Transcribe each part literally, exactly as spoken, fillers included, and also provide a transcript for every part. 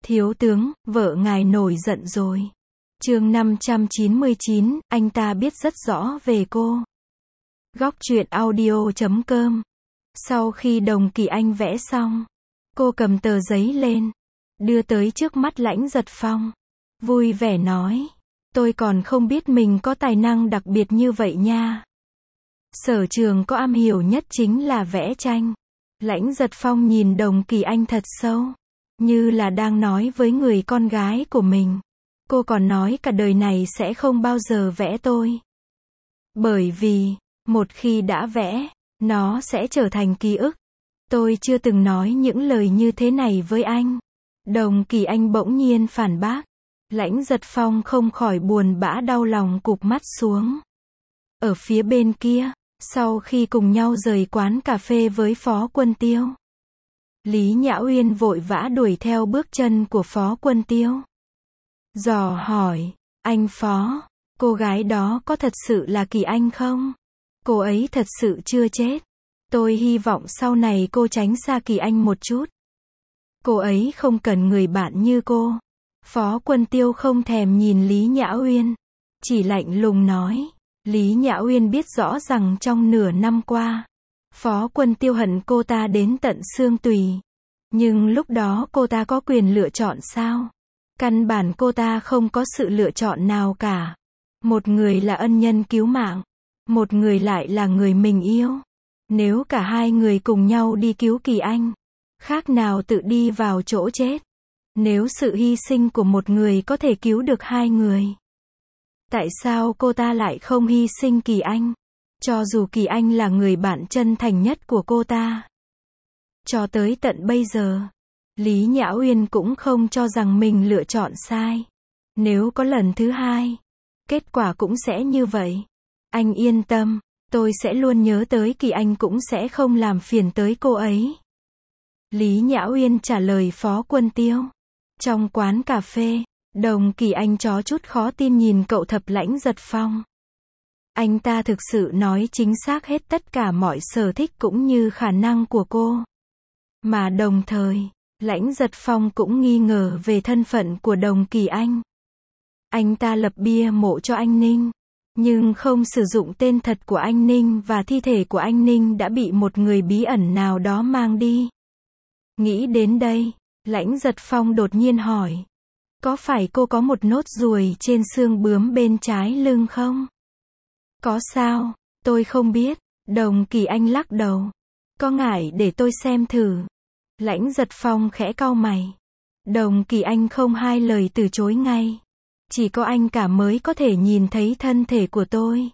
Thiếu tướng, vợ ngài nổi giận rồi. Chương năm trăm chín mươi chín, anh ta biết rất rõ về cô. Góc truyện audio chấm com. Sau khi Đồng Kỳ Anh vẽ xong, cô cầm tờ giấy lên, đưa tới trước mắt Lãnh Giật Phong, vui vẻ nói, tôi còn không biết mình có tài năng đặc biệt như vậy nha. Sở trường có am hiểu nhất chính là vẽ tranh. Lãnh Giật Phong nhìn Đồng Kỳ Anh thật sâu, như là đang nói với người con gái của mình. Cô còn nói cả đời này sẽ không bao giờ vẽ tôi. Bởi vì, một khi đã vẽ, nó sẽ trở thành ký ức. Tôi chưa từng nói những lời như thế này với anh. Đồng Kỳ Anh bỗng nhiên phản bác. Lãnh Giật Phong không khỏi buồn bã đau lòng cụp mắt xuống. Ở phía bên kia, sau khi cùng nhau rời quán cà phê với Phó Quân Tiêu, Lý Nhã Uyên vội vã đuổi theo bước chân của Phó Quân Tiêu. Dò hỏi, anh Phó, cô gái đó có thật sự là Kỳ Anh không? Cô ấy thật sự chưa chết. Tôi hy vọng sau này cô tránh xa Kỳ Anh một chút. Cô ấy không cần người bạn như cô. Phó Quân Tiêu không thèm nhìn Lý Nhã Uyên, chỉ lạnh lùng nói. Lý Nhã Uyên biết rõ rằng trong nửa năm qua, Phó Quân Tiêu hận cô ta đến tận xương tùy. Nhưng lúc đó cô ta có quyền lựa chọn sao? Căn bản cô ta không có sự lựa chọn nào cả. Một người là ân nhân cứu mạng, một người lại là người mình yêu. Nếu cả hai người cùng nhau đi cứu Kỳ Anh, khác nào tự đi vào chỗ chết. Nếu sự hy sinh của một người có thể cứu được hai người, tại sao cô ta lại không hy sinh Kỳ Anh? Cho dù Kỳ Anh là người bạn chân thành nhất của cô ta. Cho tới tận bây giờ, Lý Nhã Uyên cũng không cho rằng mình lựa chọn sai. Nếu có lần thứ hai, kết quả cũng sẽ như vậy. Anh yên tâm, tôi sẽ luôn nhớ tới Kỳ Anh cũng sẽ không làm phiền tới cô ấy. Lý Nhã Uyên trả lời Phó Quân Tiêu. Trong quán cà phê, Đồng Kỳ Anh chó chút khó tin nhìn cậu thập Lãnh Giật Phong. Anh ta thực sự nói chính xác hết tất cả mọi sở thích cũng như khả năng của cô. Mà đồng thời, Lãnh Giật Phong cũng nghi ngờ về thân phận của Đồng Kỳ Anh. Anh ta lập bia mộ cho anh Ninh, nhưng không sử dụng tên thật của anh Ninh và thi thể của anh Ninh đã bị một người bí ẩn nào đó mang đi. Nghĩ đến đây, Lãnh Giật Phong đột nhiên hỏi. Có phải cô có một nốt ruồi trên xương bướm bên trái lưng không? Có sao? Tôi không biết. Đồng Kỳ Anh lắc đầu. Có ngại để tôi xem thử. Lãnh Giật Phong khẽ cau mày. Đồng Kỳ Anh không hai lời từ chối ngay. Chỉ có anh cả mới có thể nhìn thấy thân thể của tôi.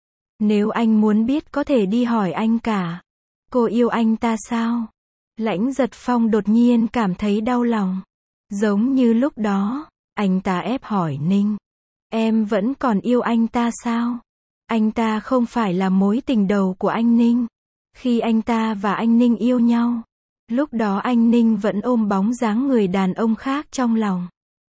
Nếu anh muốn biết có thể đi hỏi anh cả. Cô yêu anh ta sao? Lãnh Giật Phong đột nhiên cảm thấy đau lòng. Giống như lúc đó, anh ta ép hỏi Ninh. Em vẫn còn yêu anh ta sao? Anh ta không phải là mối tình đầu của anh Ninh. Khi anh ta và anh Ninh yêu nhau, lúc đó anh Ninh vẫn ôm bóng dáng người đàn ông khác trong lòng.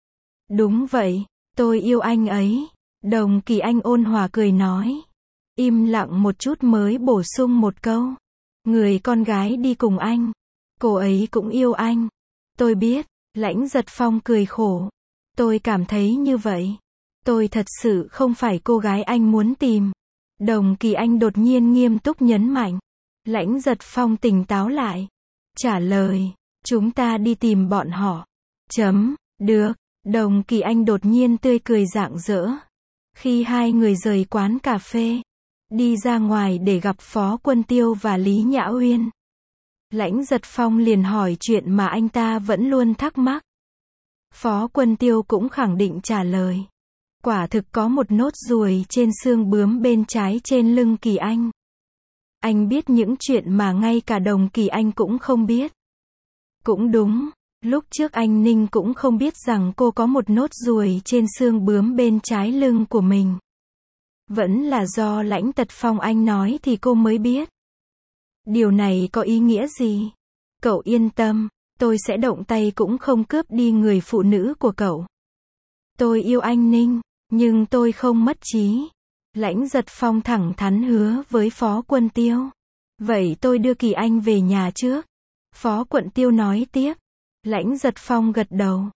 Đúng vậy, tôi yêu anh ấy. Đồng Kỳ Anh ôn hòa cười nói. Im lặng một chút mới bổ sung một câu. Người con gái đi cùng anh, cô ấy cũng yêu anh. Tôi biết. Lãnh Giật Phong cười khổ. Tôi cảm thấy như vậy. Tôi thật sự không phải cô gái anh muốn tìm. Đồng Kỳ Anh đột nhiên nghiêm túc nhấn mạnh. Lãnh Giật Phong tỉnh táo lại. Trả lời. Chúng ta đi tìm bọn họ. Chấm. Được. Đồng Kỳ Anh đột nhiên tươi cười rạng rỡ. Khi hai người rời quán cà phê, đi ra ngoài để gặp Phó Quân Tiêu và Lý Nhã Uyên, Lãnh Giật Phong liền hỏi chuyện mà anh ta vẫn luôn thắc mắc. Phó Quân Tiêu cũng khẳng định trả lời. Quả thực có một nốt ruồi trên xương bướm bên trái trên lưng Kỳ Anh. Anh biết những chuyện mà ngay cả Đồng Kỳ Anh cũng không biết. Cũng đúng, lúc trước anh Ninh cũng không biết rằng cô có một nốt ruồi trên xương bướm bên trái lưng của mình. Vẫn là do Lãnh Giật Phong anh nói thì cô mới biết. Điều này có ý nghĩa gì? Cậu yên tâm, tôi sẽ động tay cũng không cướp đi người phụ nữ của cậu. Tôi yêu anh Ninh, nhưng tôi không mất trí. Lãnh Giật Phong thẳng thắn hứa với Phó Quân Tiêu. Vậy tôi đưa Kỳ Anh về nhà trước. Phó Quân Tiêu nói tiếp. Lãnh Giật Phong gật đầu.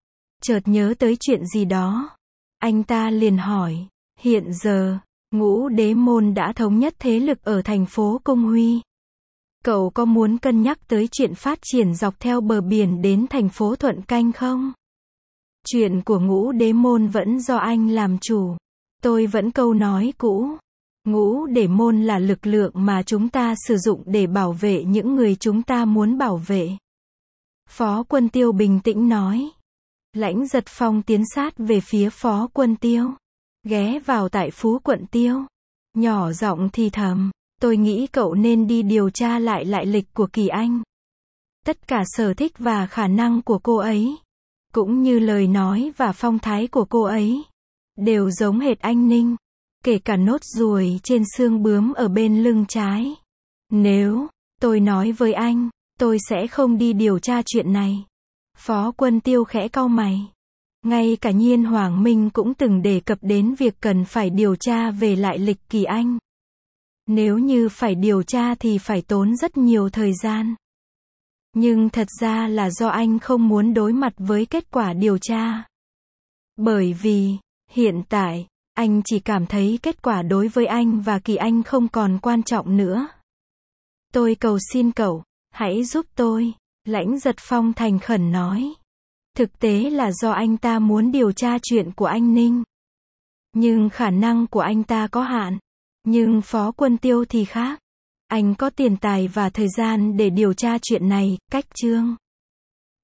Chợt nhớ tới chuyện gì đó. Anh ta liền hỏi, hiện giờ, Ngũ Đế Môn đã thống nhất thế lực ở thành phố Cung Huy. Cậu có muốn cân nhắc tới chuyện phát triển dọc theo bờ biển đến thành phố Thuận Canh không? Chuyện của Ngũ Đế Môn vẫn do anh làm chủ. Tôi vẫn câu nói cũ. Ngũ Đế Môn là lực lượng mà chúng ta sử dụng để bảo vệ những người chúng ta muốn bảo vệ. Phó Quân Tiêu bình tĩnh nói. Lãnh Giật Phong tiến sát về phía Phó Quân Tiêu. Ghé vào tại Phú Quận Tiêu. Nhỏ giọng thì thầm. Tôi nghĩ cậu nên đi điều tra lại lại lịch của Kỳ Anh. Tất cả sở thích và khả năng của cô ấy, cũng như lời nói và phong thái của cô ấy, đều giống hệt anh Ninh. Kể cả nốt ruồi trên xương bướm ở bên lưng trái. Nếu tôi nói với anh, tôi sẽ không đi điều tra chuyện này. Phó Quân Tiêu khẽ cau mày. Ngay cả Nhiên Hoàng Minh cũng từng đề cập đến việc cần phải điều tra về lại lịch Kỳ Anh. Nếu như phải điều tra thì phải tốn rất nhiều thời gian. Nhưng thật ra là do anh không muốn đối mặt với kết quả điều tra. Bởi vì, hiện tại, anh chỉ cảm thấy kết quả đối với anh và Kỳ Anh không còn quan trọng nữa. Tôi cầu xin cậu, hãy giúp tôi, Lãnh Giật Phong thành khẩn nói. Thực tế là do anh ta muốn điều tra chuyện của anh Ninh. Nhưng khả năng của anh ta có hạn. Nhưng Phó Quân Tiêu thì khác. Anh có tiền tài và thời gian để điều tra chuyện này, cách chương.